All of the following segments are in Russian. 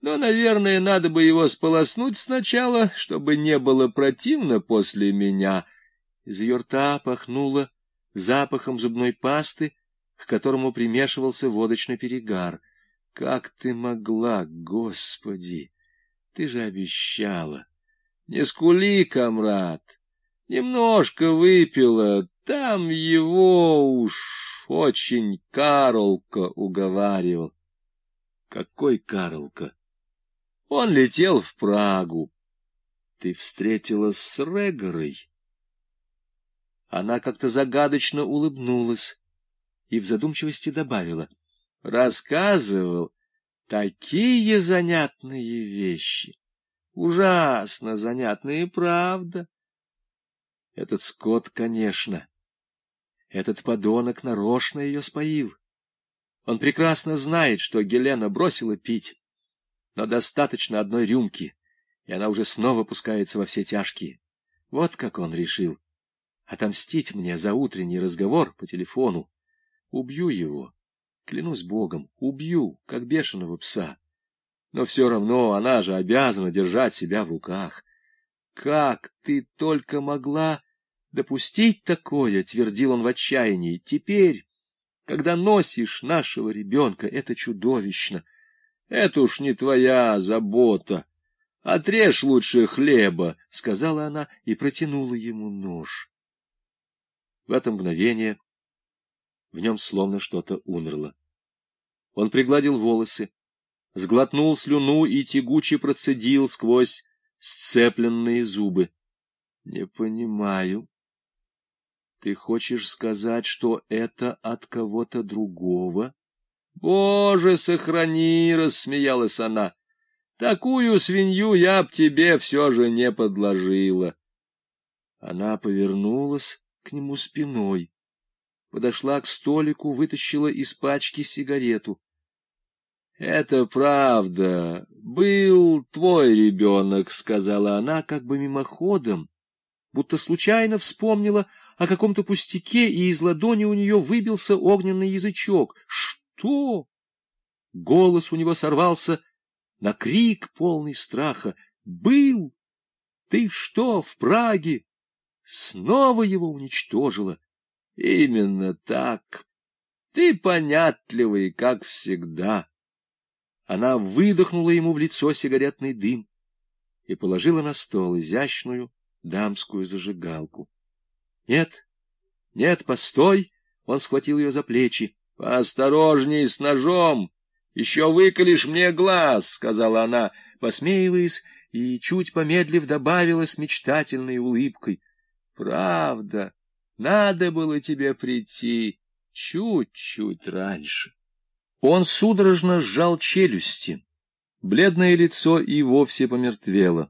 Но, наверное, надо бы его сполоснуть сначала, чтобы не было противно после меня. Из ее рта пахнуло запахом зубной пасты, к которому примешивался водочный перегар. Как ты могла, Господи! Ты же обещала. Не скули, комрад. Немножко выпила, там его уж очень Карлка уговаривал. Какой Карлка? Он летел в Прагу. Ты встретилась с Регорой? Она как-то загадочно улыбнулась и в задумчивости добавила. Рассказывал такие занятные вещи. Ужасно занятные, правда. Этот скот, конечно. Этот подонок нарочно ее споил. Он прекрасно знает, что Гелена бросила пить, но достаточно одной рюмки, и она уже снова пускается во все тяжкие. Вот как он решил отомстить мне за утренний разговор по телефону. Убью его, клянусь Богом, убью, как бешеного пса. Но все равно она же обязана держать себя в руках. Как ты только могла допустить такое, — твердил он в отчаянии. Теперь, когда носишь нашего ребенка, это чудовищно. Это уж не твоя забота. Отрежь лучше хлеба, — сказала она и протянула ему нож. В это мгновение в нем словно что-то умерло. Он пригладил волосы, сглотнул слюну и тягуче процедил сквозь сцепленные зубы. — Не понимаю. Ты хочешь сказать, что это от кого-то другого? — Боже, сохрани! — рассмеялась она. — Такую свинью я б тебе все же не подложила. Она повернулась к нему спиной, подошла к столику, вытащила из пачки сигарету. — Это правда. Был твой ребенок, — сказала она, как бы мимоходом, будто случайно вспомнила о каком-то пустяке, и из ладони у нее выбился огненный язычок. — Что? Голос у него сорвался на крик, полный страха. — Был? Ты что, в Праге? Снова его уничтожила? — Именно так. Ты понятливый, как всегда. Она выдохнула ему в лицо сигаретный дым и положила на стол изящную дамскую зажигалку. — Нет, нет, постой! — он схватил ее за плечи. — Поосторожней с ножом! Еще выколешь мне глаз! — сказала она, посмеиваясь, и, чуть помедлив, добавила с мечтательной улыбкой. — Правда, надо было тебе прийти чуть-чуть раньше. Он судорожно сжал челюсти. Бледное лицо и вовсе помертвело.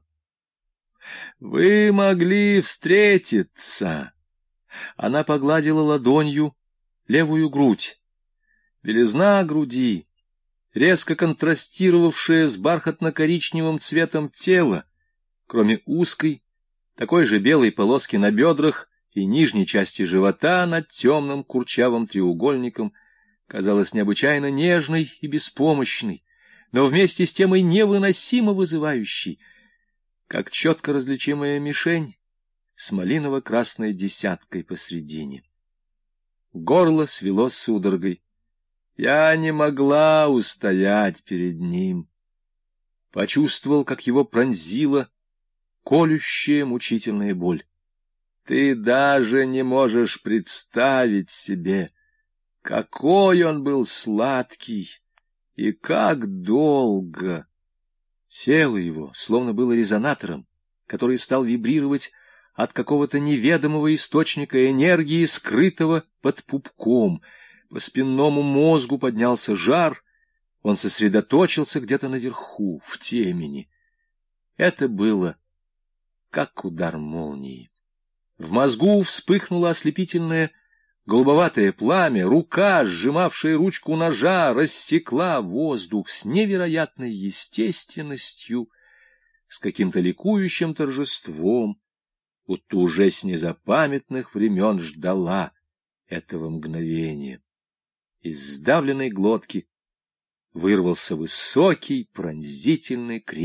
— Вы могли встретиться. Она погладила ладонью левую грудь. Белизна груди, резко контрастировавшая с бархатно-коричневым цветом тела, кроме узкой, такой же белой полоски на бедрах и нижней части живота над темным курчавым треугольником, казалась необычайно нежной и беспомощной, но вместе с тем и невыносимо вызывающей, как четко различимая мишень с малиново-красной десяткой посредине. Горло свело судорогой. Я не могла устоять перед ним. Почувствовал, как его пронзила колющая мучительная боль. Ты даже не можешь представить себе, какой он был сладкий и как долго. Тело его словно было резонатором, который стал вибрировать от какого-то неведомого источника энергии, скрытого под пупком. По спинному мозгу поднялся жар, он сосредоточился где-то наверху, в темени. Это было как удар молнии. В мозгу вспыхнуло ослепительное голубоватое пламя, рука, сжимавшая ручку ножа, рассекла воздух с невероятной естественностью, с каким-то ликующим торжеством, будто уже с незапамятных времен ждала этого мгновения. Из сдавленной глотки вырвался высокий пронзительный крик.